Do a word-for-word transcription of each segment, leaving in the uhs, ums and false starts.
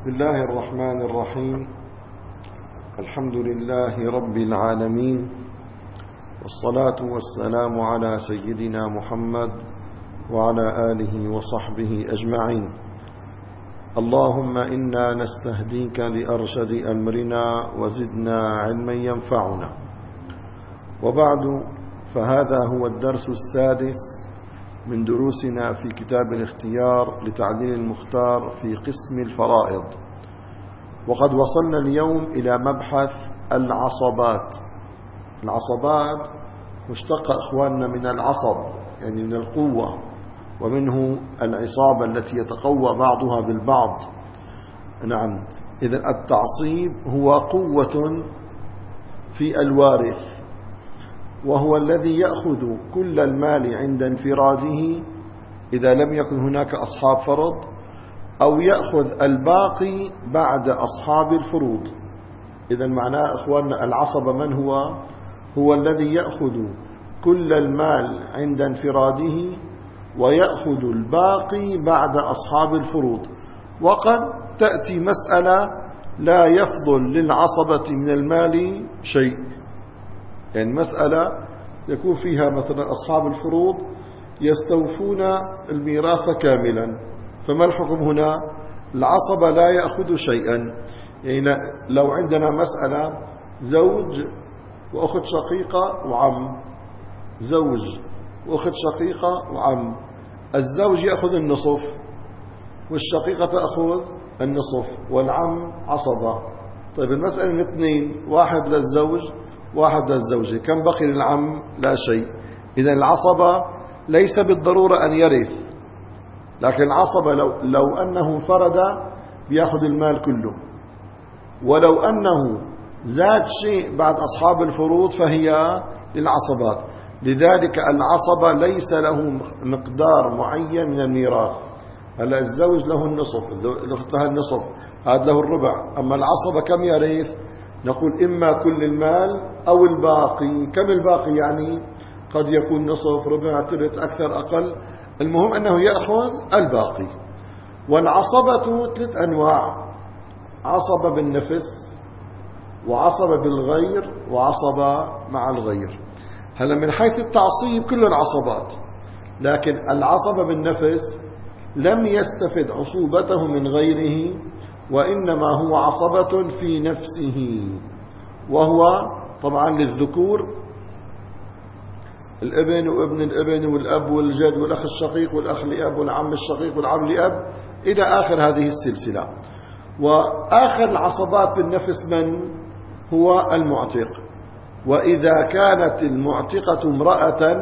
بسم الله الرحمن الرحيم. الحمد لله رب العالمين، والصلاة والسلام على سيدنا محمد وعلى آله وصحبه أجمعين. اللهم إنا نستهديك لأرشد أمرنا وزدنا علما ينفعنا. وبعد، فهذا هو الدرس السادس من دروسنا في كتاب الاختيار لتعديل المختار في قسم الفرائض، وقد وصلنا اليوم إلى مبحث العصبات. العصبات مشتقة إخواننا من العصب، يعني من القوة، ومنه العصابة التي يتقوى بعضها بالبعض. نعم، إذن التعصيب هو قوة في الوارث، وهو الذي يأخذ كل المال عند انفراده إذا لم يكن هناك أصحاب فرض، أو يأخذ الباقي بعد أصحاب الفروض. إذن معناه إخواننا العصب من هو؟ هو الذي يأخذ كل المال عند انفراده ويأخذ الباقي بعد أصحاب الفروض. وقد تأتي مسألة لا يفضل للعصبة من المال شيء، يعني مسألة يكون فيها مثلا أصحاب الفروض يستوفون الميراث كاملا، فما الحكم هنا؟ العصبة لا يأخذ شيئا. يعني لو عندنا مسألة زوج وأخت شقيقة وعم، زوج وأخت شقيقة وعم، الزوج يأخذ النصف والشقيقة تأخذ النصف والعم عصبة. طيب المسألة من اثنين، واحد للزوج واحد للزوجة، كم بقي للعم؟ لا شيء. إذا العصبة ليس بالضرورة أن يرث، لكن العصبة لو, لو أنه فرد بيأخذ المال كله، ولو أنه زاد شيء بعد أصحاب الفروض فهي للعصبات. لذلك العصبة ليس له مقدار معين من الميراث. هلا الزوج له النصف، الأخت لها النصف، هذا له الربع. أما العصبة كم يرث؟ نقول إما كل المال أو الباقي. كم الباقي؟ يعني قد يكون نصف، ربع، ثلث، أكثر، أقل، المهم أنه يأخذ الباقي. والعصبة ثلاث أنواع: عصبة بالنفس، وعصبة بالغير، وعصبة مع الغير. هلا من حيث التعصيب كل العصبات، لكن العصبة بالنفس لم يستفد عصوبته من غيره، وإنما هو عصبة في نفسه، وهو طبعا للذكور الابن وابن الابن والأب والجد والأخ الشقيق والأخ لأب والعم الشقيق والعم لأب إلى آخر هذه السلسلة. وآخر العصبات بالنفس من هو؟ المعتق. وإذا كانت المعتقة امرأة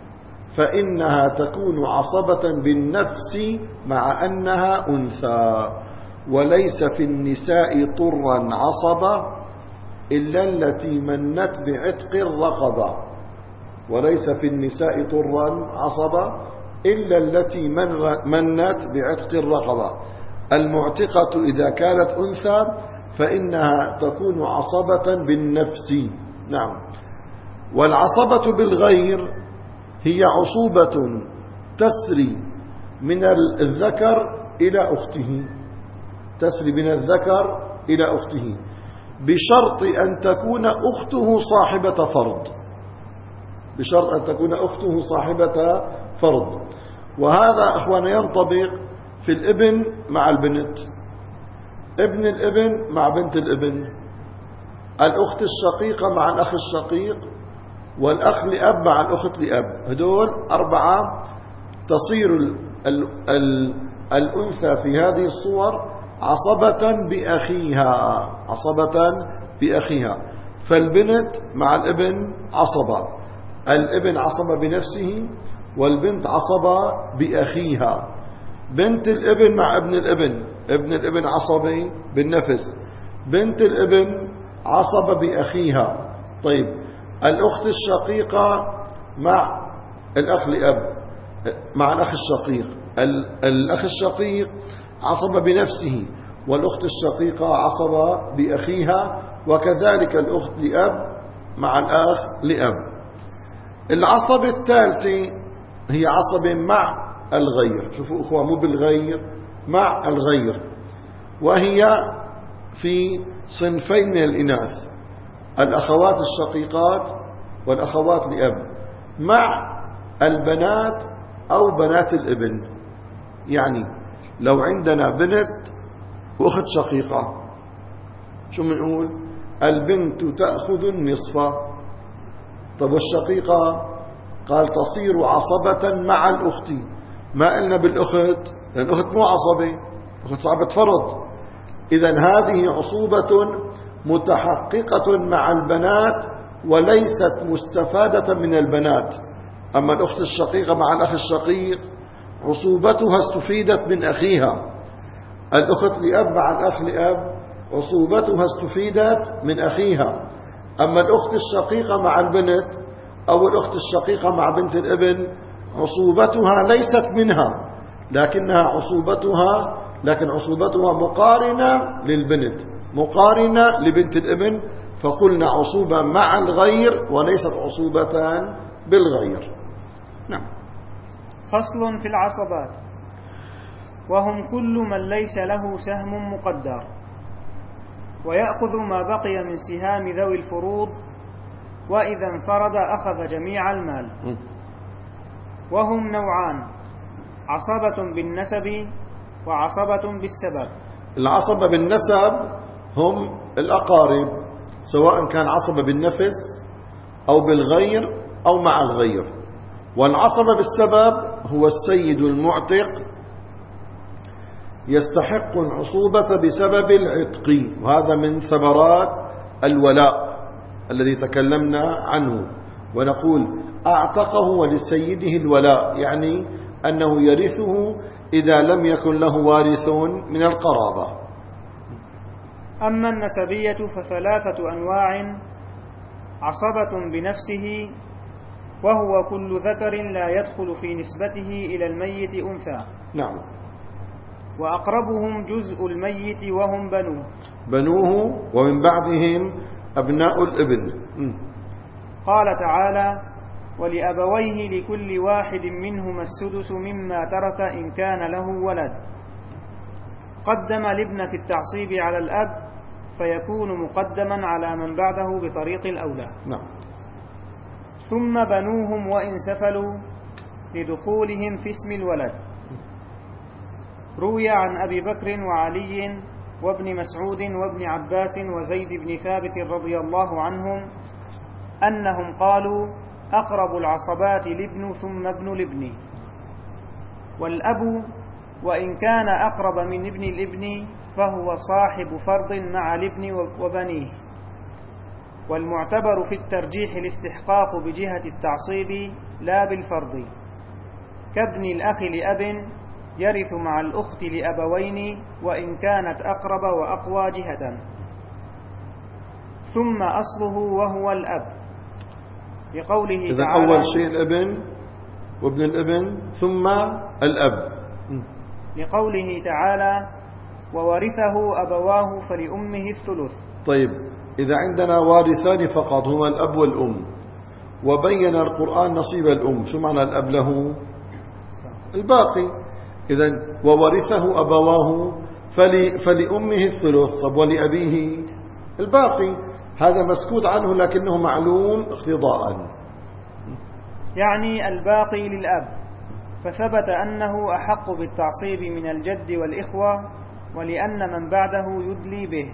فإنها تكون عصبة بالنفس مع أنها أنثى. وليس في النساء طرا عصبة إلا التي منت بعتق الرقبة. وليس في النساء طرا عصبة إلا التي منت بعتق الرقبة. المعتقة إذا كانت أنثى فإنها تكون عصبة بالنفس. نعم. والعصبة بالغير هي عصوبة تسري من الذكر إلى أخته، تسري من الذكر إلى أخته، بشرط أن تكون أخته صاحبة فرض، بشرط أن تكون أخته صاحبة فرض. وهذا أخوانا ينطبق في الابن مع البنت، ابن الابن مع بنت الابن، الأخت الشقيقة مع الأخ الشقيق، والأخ لأب مع الأخت لأب. هدول أربعة تصير ال ال ال الأنثى في هذه الصور عصبة بأخيها، عصبة بأخيها. فالبنت مع الابن عصبة، الابن عصبة بنفسه، والبنت عصبة بأخيها. بنت الابن مع ابن الابن، ابن الابن عصبي بالنفس، بنت الابن عصبة بأخيها. طيب الأخت الشقيقة مع الأخ لأب مع الأخ الشقيق، الأخ الشقيق عصبة بنفسه، والأخت الشقيقة عصبة بأخيها، وكذلك الأخت لأب مع الأخ لأب. العصبة الثالثة هي عصبة مع الغير. شوفوا أخوة، مو بالغير، مع الغير. وهي في صنفين من الإناث: الأخوات الشقيقات والأخوات لأب، مع البنات أو بنات الابن. يعني لو عندنا بنت وأخت شقيقة، شو بنقول؟ البنت تأخذ النصف. طب والشقيقة؟ قال تصير عصبة مع الأخت. ما قلنا بالأخت، لأن الأخت مو عصبة، أخت صعبة فرض. إذن هذه عصوبة متحققة مع البنات وليست مستفادة من البنات. أما الأخت الشقيقة مع الأخ الشقيق عصوبتها استفيدت من أخيها. الأخت لأب مع الأخ لأب عصوبتها استفيدت من أخيها. أما الأخت الشقيقة مع البنت أو الأخت الشقيقة مع بنت الابن عصوبتها ليست منها، لكنها عصوبتها لكن عصوبتها مقارنة للبنت، مقارنة لبنت الابن، فقلنا عصوبة مع الغير وليست عصوبة بالغير. نعم. فصل في العصبات: وهم كل من ليس له سهم مقدر، ويأخذ ما بقي من سهام ذوي الفروض، وإذا انفرد أخذ جميع المال. وهم نوعان: عصبة بالنسب وعصبة بالسبب. العصبة بالنسب هم الأقارب، سواء كان عصبة بالنفس أو بالغير أو مع الغير. والعصبة بالسبب هو السيد المعتق يستحق العصوبة بسبب العتق، وهذا من ثمرات الولاء الذي تكلمنا عنه، ونقول أعتقه ولسيده الولاء، يعني أنه يرثه إذا لم يكن له وارث من القرابة. أما النسبية فثلاثة أنواع: عصبة بنفسه، وهو كل ذكر لا يدخل في نسبته إلى الميت أنثى. نعم. وأقربهم جزء الميت وهم بنوه بنوه ومن بعدهم أبناء الابن. قال تعالى: ولأبويه لكل واحد منهما السدس مما ترك إن كان له ولد. قدم الابن في التعصيب على الأب فيكون مقدما على من بعده بطريق الأولى. نعم. ثم بنوهم وإن سفلوا لدخولهم في اسم الولد. روي عن أبي بكر وعلي وابن مسعود وابن عباس وزيد بن ثابت رضي الله عنهم أنهم قالوا: أقرب العصبات الابن ثم ابن الابن. والأب وإن كان أقرب من ابن الابن فهو صاحب فرض مع الابن وبنيه. والمعتبر في الترجيح الاستحقاق بجهة التعصيب لا بالفرض، كابن الأخ لأب يرث مع الأخت لأبوين وإن كانت أقرب وأقوى جهة. ثم أصله وهو الأب، لقوله إذا تعالى: أول شيء الابن وابن الابن ثم الأب، لقوله تعالى: وورثه أبواه فلأمه الثلث. طيب، إذا عندنا وارثان فقط هما الأب والأم، وبين القرآن نصيب الأم، شو معنى الأب له؟ الباقي. إذن وورثه أبواه فل... فلأمه الثلث. طب ولأبيه الباقي، هذا مسكوت عنه لكنه معلوم اقتضاء، يعني الباقي للأب، فثبت أنه أحق بالتعصيب من الجد والإخوة، ولأن من بعده يدلي به.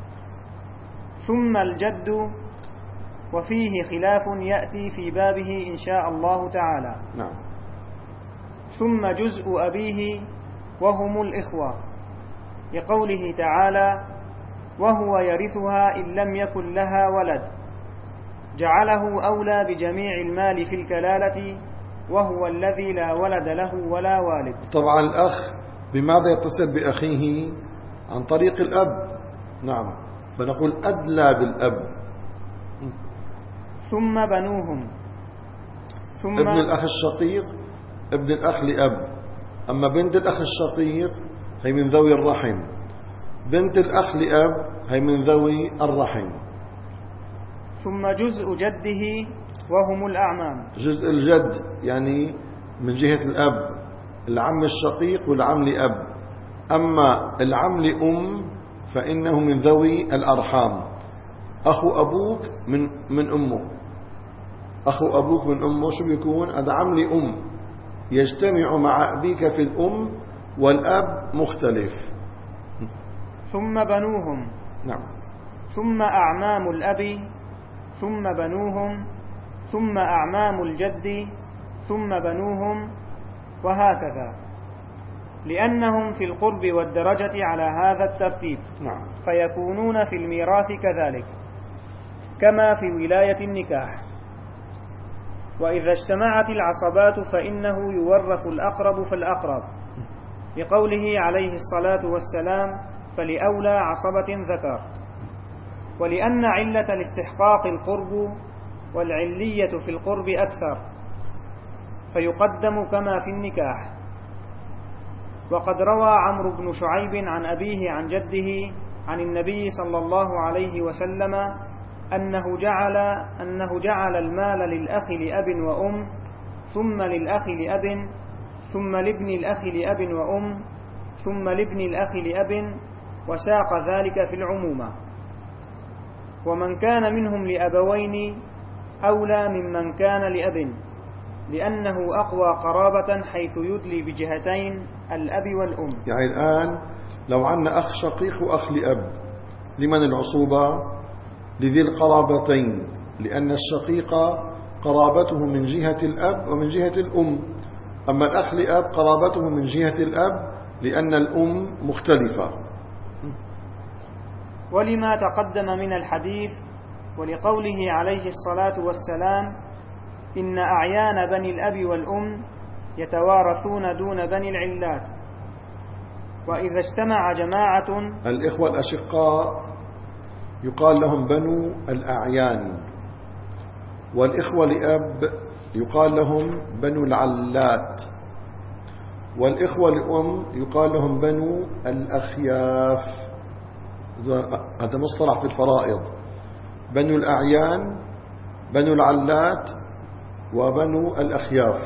ثم الجد وفيه خلاف يأتي في بابه إن شاء الله تعالى. نعم. ثم جزء أبيه وهم الإخوة، لقوله تعالى: وهو يرثها إن لم يكن لها ولد، جعله أولى بجميع المال في الكلالة، وهو الذي لا ولد له ولا والد. طبعا الأخ بماذا يتصل بأخيه؟ عن طريق الأب. نعم، فنقول أدلى بالأب. ثم بنوهم. ثم ابن الأخ الشقيق ابن الأخ لأب، أما بنت الأخ الشقيق هي من ذوي الرحم، بنت الأخ لأب هي من ذوي الرحم. ثم جزء جده وهم الأعمام، جزء الجد يعني من جهة الأب، العم الشقيق والعم لأب. أما العم لأم فإنه من ذوي الأرحام. أخو أبوك من من أمه، أخو أبوك من أمه شو بيكون؟ هذا عم لأم يجتمع مع أبيك في الأم والأب مختلف. ثم بنوهم. نعم. ثم أعمام الأب، ثم بنوهم، ثم أعمام الجد، ثم بنوهم، وهكذا، لأنهم في القرب والدرجة على هذا الترتيب. نعم. فيكونون في الميراث كذلك كما في ولاية النكاح. وإذا اجتمعت العصبات فإنه يورث الأقرب فالأقرب، لقوله عليه الصلاة والسلام: فلأولى عصبة ذكر. ولأن علة الاستحقاق القرب، والعلية في القرب أكثر، فيقدم كما في النكاح. وقد روى عمرو بن شعيب عن أبيه عن جده عن النبي صلى الله عليه وسلم أنه جعل, أنه جعل المال للأخ لأب وأم، ثم للأخ لأب، ثم لابن الأخ لأب وأم، ثم لابن الأخ لأب، وساق ذلك في العمومة. ومن كان منهم لأبوين أولى ممن كان لأب، لأنه أقوى قرابة حيث يدلي بجهتين الأب والأم. يعني الآن لو عندنا أخ شقيق وأخ لأب، لمن العصوبة؟ لذي القرابتين، لأن الشقيق قرابته من جهة الأب ومن جهة الأم، أما الأخ لأب قرابته من جهة الأب لأن الأم مختلفة. ولما تقدم من الحديث، ولقوله عليه الصلاة والسلام: إن أعيان بني الأب والأم يتوارثون دون بني العلات. وإذا اجتمع جماعة، الإخوة الأشقاء يقال لهم بنو الأعيان، والإخوة لأب يقال لهم بنو العلات، والإخوة لأم يقال لهم بنو الأخياف. هذا مصطلح في الفرائض: بنو الأعيان، بنو العلات، وبنو الأخياف.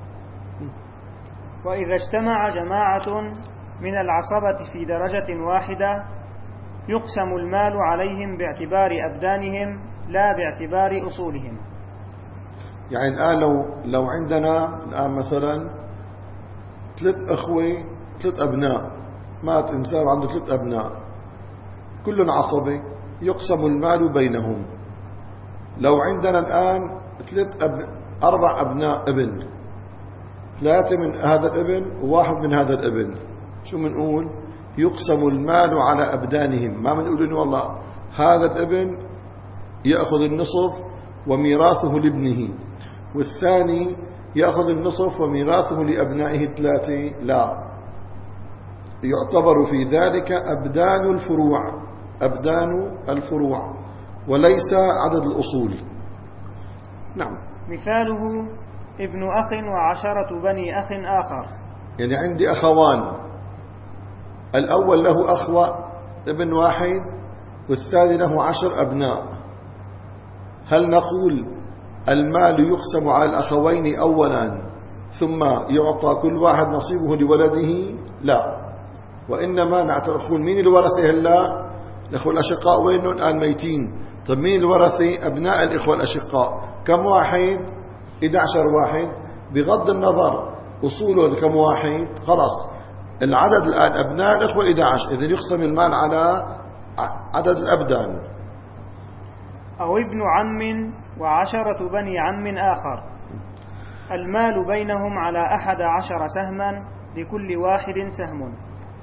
وإذا اجتمع جماعة من العصبة في درجة واحدة يقسم المال عليهم باعتبار أبدانهم لا باعتبار أصولهم. يعني الآن لو, لو عندنا الآن مثلا ثلاث أخوة، ثلاث أبناء، مات إنسان عنده ثلاث أبناء كلهم عصبة، يقسم المال بينهم. لو عندنا الآن ثلاث أب... أربع أبناء ابن، ثلاثة من هذا الابن وواحد من هذا الابن، شو منقول؟ يقسم المال على أبدانهم. ما منقول إنه والله هذا الابن يأخذ النصف وميراثه لابنه، والثاني يأخذ النصف وميراثه لأبنائه الثلاثة. لا، يعتبر في ذلك أبدان الفروع، أبدان الفروع وليس عدد الأصول. نعم. مثاله ابن أخ وعشرة بني أخ آخر. يعني عندي أخوان، الأول له أخوة ابن واحد والثاني له عشر أبناء، هل نقول المال يقسم على الأخوين أولا ثم يعطى كل واحد نصيبه لولده؟ لا، وإنما نقول مين الورثة؟ هلا الأخوة الأشقاء وينهم؟ الآن ميتين. طب مين الورثة؟ أبناء الإخوة الأشقاء. كم واحد؟ إحدى عشر واحد، بغض النظر أصوله كم واحد، خلاص العدد الآن أبناء الإخوة إحدى عشر، إذن يقسم المال على عدد الأبدان. أو ابن عم وعشرة بني عم آخر، المال بينهم على أحد عشر سهما لكل واحد سهم.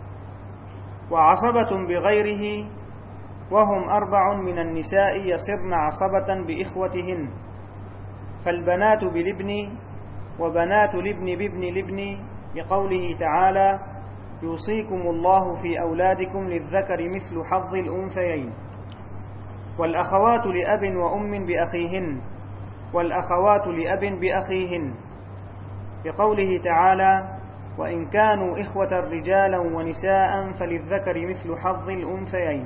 وعصبة بغيره وهم أربع من النساء يصرن عصبة بإخوتهن، فالبنات بالابن، وبنات الابن بابن الابن، لقوله تعالى: يوصيكم الله في أولادكم للذكر مثل حظ الأنثيين. والأخوات لأب وأم بأخيهن، والأخوات لأب بأخيهن، لقوله تعالى: وإن كانوا إخوة رجالا ونساء فللذكر مثل حظ الأنثيين.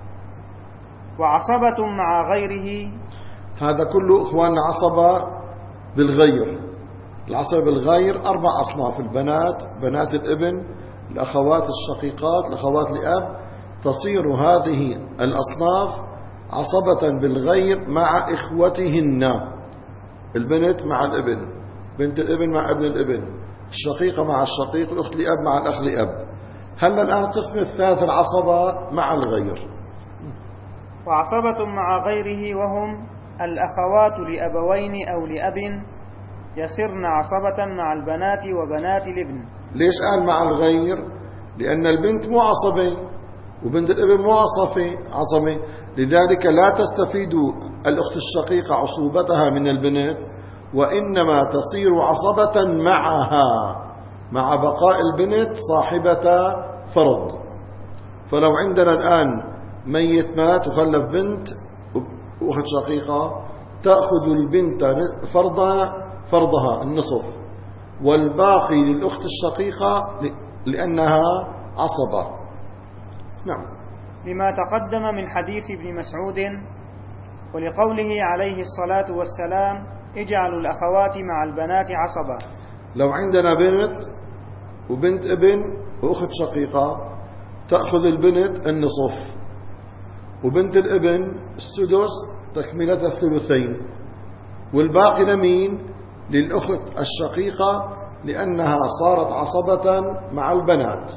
وعصبة مع غيره، هذا كله إخوان عصبة بالغير. العصبة بالغير أربع أصناف: البنات، بنات الابن، الأخوات الشقيقات الأخوات لأب تصير هذه الأصناف عصبة بالغير مع إخوتهن. البنت مع الابن، بنت الابن مع ابن الابن، الشقيقة مع الشقيق، الأخت لأب مع الأخ لأب. هل الآن القسم الثالث العصبة مع الغير. وعصبة مع غيره وهم الأخوات لأبوين أو لأب يصرن عصبة مع البنات وبنات الابن. ليش قال مع الغير؟ لأن البنت مو عصبة وبنت الابن مو عصبة عصبة، لذلك لا تستفيد الأخت الشقيقة عصوبتها من البنت، وإنما تصير عصبة معها مع بقاء البنت صاحبة فرض. فلو عندنا الآن ميت مات وخلف بنت وأخت شقيقة، تأخذ البنت فرضها فرضها النصف، والباقي للأخت الشقيقة لأنها عصبة. نعم. لما تقدم من حديث ابن مسعود ولقوله عليه الصلاة والسلام اجعلوا الأخوات مع البنات عصبة. لو عندنا بنت وبنت ابن وأخت شقيقة، تأخذ البنت النصف وبنت الابن السدس تكملة الثلثين، والباقي لمين؟ للأخت الشقيقة لأنها صارت عصبة مع البنات.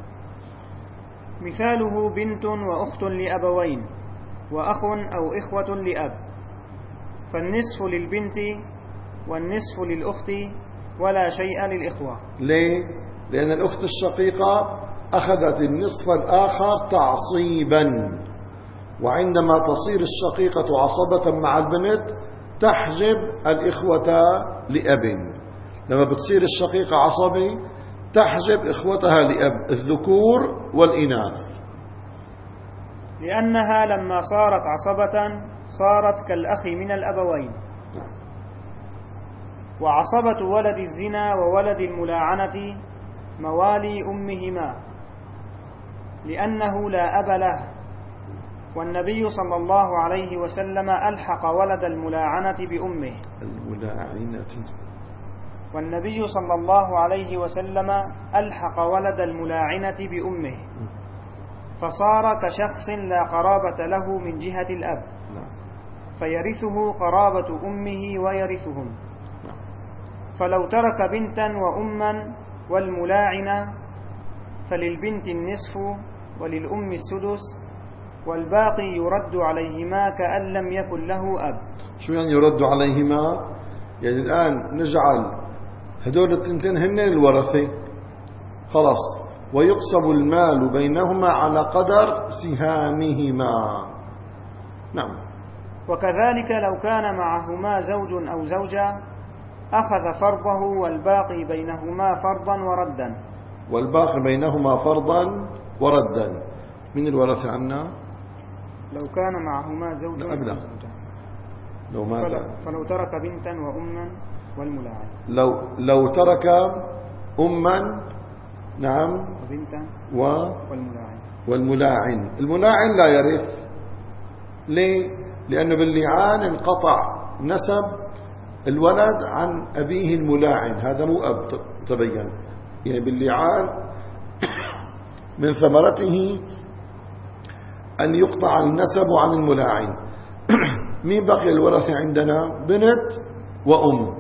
مثاله بنت وأخت لأبوين وأخ أو إخوة لأب، فالنصف للبنت والنصف للأخت ولا شيء للإخوة. ليه؟ لأن الأخت الشقيقة أخذت النصف الآخر تعصيبا، وعندما تصير الشقيقة عصبة مع البنت تحجب الإخوة لأب. لما بتصير الشقيقة عصبة تحجب إخوتها لأب الذكور والإناث، لأنها لما صارت عصبة صارت كالأخ من الأبوين. وعصبة ولد الزنا وولد الملاعنة موالي أمهما لأنه لا أب له، والنبي صلى الله عليه وسلم ألحق ولد الملاعنة بأمه الملاعنة والنبي صلى الله عليه وسلم ألحق ولد الملاعنة بأمه، فصار كشخص لا قرابة له من جهة الأب، فيرثه قرابة أمه ويرثهم. فلو ترك بنتا وأما والملاعنة فللبنت النصف وللأم السدس، والباقي يرد عليهما كأن لم يكن له أب. شو يعني يرد عليهما؟ يعني الآن نجعل هدول التنتين هن الورثة خلاص، ويقسم المال بينهما على قدر سهامهما. نعم. وكذلك لو كان معهما زوج أو زوجة أخذ فرضه والباقي بينهما فرضا وردا. والباقي بينهما فرضا وردا. من الورثة عنا؟ لو كان معهما زوج أو زوجة. لو ماذا؟ فلو ترك بنتا وأما والملاعن. لو لو ترك أما نعم وبنتا و والملاعن. والملاعن الملاعن لا يرث. ليه؟ لأنه باللعان انقطع نسب الولد عن أبيه الملاعن، هذا مو أب تبين، يعني باللعان من ثمرته أن يقطع النسب عن الملاعن. مين بقي الورثة عندنا؟ بنت وأم.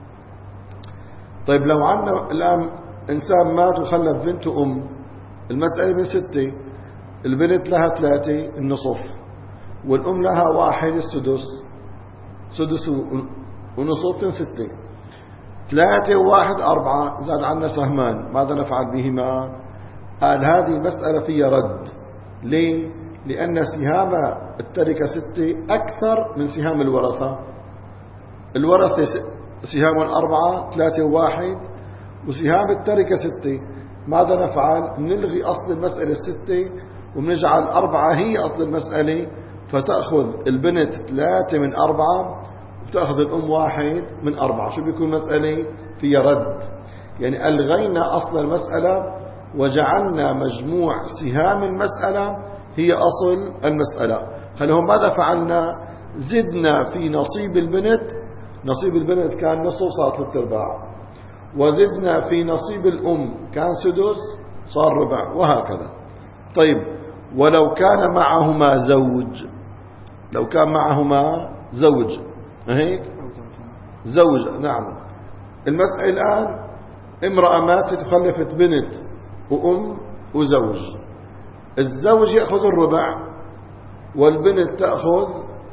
طيب لو عندنا الآن إنسان مات وخلف بنت وأم، المسألة من ستة، البنت لها ثلاثة النصف، والأم لها واحد السدس، سدس ونصف من ستة، ثلاثة وواحد أربعة، زاد عنا سهمان، ماذا نفعل بهما؟ قال هذه مسألة فيها رد. ليه؟ لأن سهام التركة ستة أكثر من سهام الورثة. الورثة سهام أربعة، ثلاثة وواحد، وسهام التركة ستة. ماذا نفعل؟ نلغي أصل المسألة الستة ونجعل أربعة هي أصل المسألة، فتأخذ البنت ثلاثة من أربعة وتأخذ الأم واحد من أربعة. شو بيكون مسألة فيها رد؟ يعني ألغينا أصل المسألة وجعلنا مجموع سهام المسألة هي أصل المسألة. هل هم ماذا فعلنا؟ زدنا في نصيب البنت، نصيب البنت كان نصف صار ثلاث أرباع، وزدنا في نصيب الأم كان سدس صار ربع، وهكذا. طيب ولو كان معهما زوج، لو كان معهما زوج هيك زوج، نعم. المسألة الآن امرأة ماتت خلفت بنت وأم وزوج. الزوج يأخذ الربع والبنت تأخذ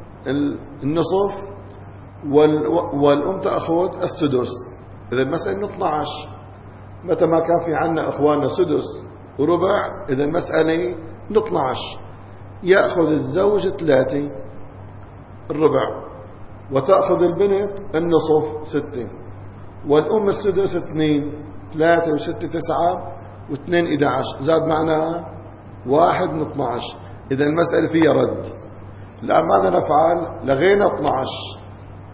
النصف والأم تأخذ السدس. إذا المسألة اثني عشر، متى ما كان في عنا أخواننا سدس وربع، إذا المسألة اثني عشر. يأخذ الزوج ثلاثة الربع، وتأخذ البنت النصف ستة، والأم السدس اثنين، ثلاثة وستة تسعة، واثنين إحدى عشر، زاد معنا واحد من اثني عشر. إذا المسألة فيها رد. الآن ماذا نفعل؟ لغينا اثني عشر،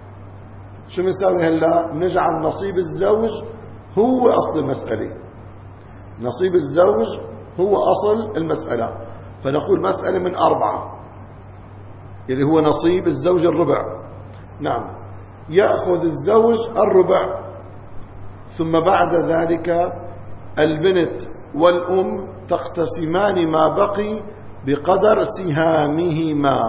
شو بنسوي هلا؟ نجعل نصيب الزوج هو أصل المسألة. نصيب الزوج هو أصل المسألة، فنقول مسألة من أربعة، اللي هو نصيب الزوج الربع. نعم، يأخذ الزوج الربع، ثم بعد ذلك البنت والأم تقتسمان ما بقي بقدر سهامهما،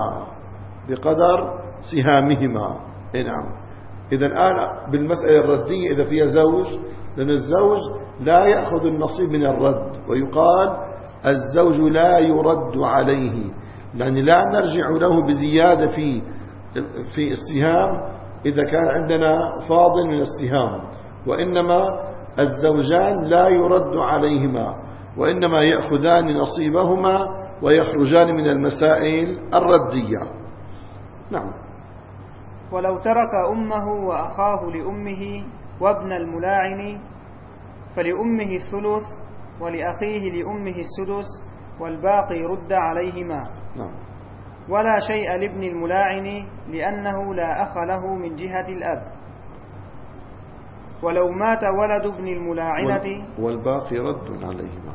بقدر سهامهما. إيه نعم. إذا الآن بالمسألة الردية إذا فيها زوج، لأن الزوج لا يأخذ النصيب من الرد، ويقال الزوج لا يرد عليه، يعني لا نرجع له بزيادة في في السهام إذا كان عندنا فاضل من السهام، وإنما الزوجان لا يرد عليهما، وإنما يأخذان نصيبهما ويخرجان من المسائل الردية. نعم. ولو ترك أمه وأخاه لأمه وابن الملاعن فلأمه الثلث ولأخيه لأمه السدس والباقي رد عليهما. نعم. ولا شيء لابن الملاعن لأنه لا أخ له من جهة الأب. ولو مات ولد ابن الملاعنة والباقي رد عليهما.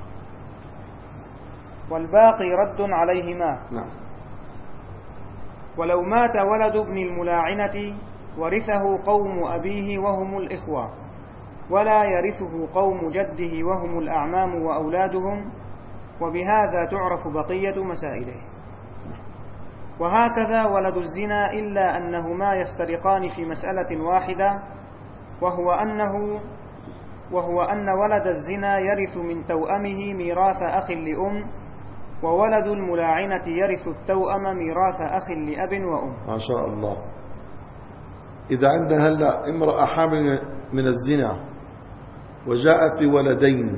والباقي رد عليهما. نعم. ولو مات ولد ابن الملاعنة ورثه قوم أبيه وهم الإخوة، ولا يرثه قوم جده وهم الأعمام وأولادهم، وبهذا تعرف بقية مسائله. وهكذا ولد الزنا، إلا أنهما يفترقان في مسألة واحدة، وهو أنه وهو أن ولد الزنا يرث من توأمه ميراث أخ لأم، وولد الملاعنة يرث التوأم ميراث أخ لأب وأم. ما شاء الله. إذا عندنا هلا امرأة حامل من الزنا وجاءت بولدين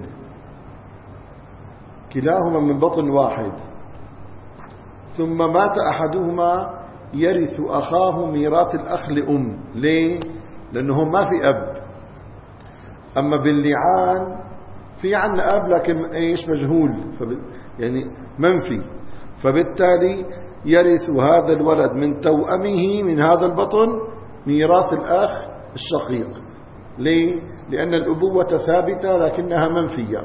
كلاهما من بطن واحد، ثم مات أحدهما، يرث أخاه ميراث الأخ لأم. ليه؟ لأنه ما في أب. أما باللعان في عنا أب لكن إيش مجهول، يعني منفي، فبالتالي يرث هذا الولد من توأمه من هذا البطن ميراث الأخ الشقيق. ليه؟ لأن الأبوة ثابتة لكنها منفية.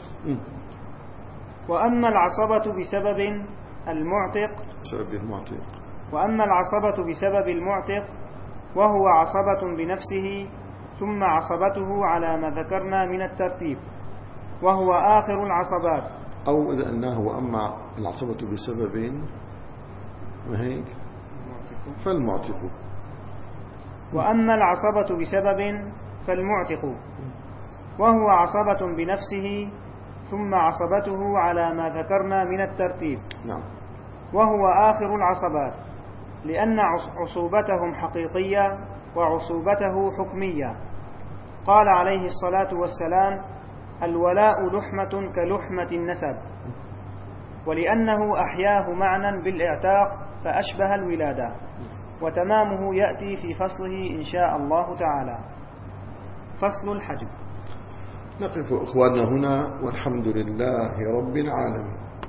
وأما العصبة بسبب المعتق بسبب المعتق وأما العصبة بسبب المعتق وهو عصبة بنفسه ثم عصبته على ما ذكرنا من الترتيب، وهو آخر العصبات. أو إذا أنه وأما العصبة بسبب وهيك فالمعتق. وأما العصبة بسبب فالمعتق، وهو عصبة بنفسه ثم عصبته على ما ذكرنا من الترتيب. نعم. وهو آخر العصبات، لأن عصوبتهم حقيقية وعصوبته حكمية. قال عليه الصلاة والسلام: الولاء لحمة كلحمة النسب. ولأنه أحياه معنى بالإعتاق فأشبه الولادة، وتمامه يأتي في فصله إن شاء الله تعالى. فصل الحجب. نقف إخواننا هنا، والحمد لله رب العالمين.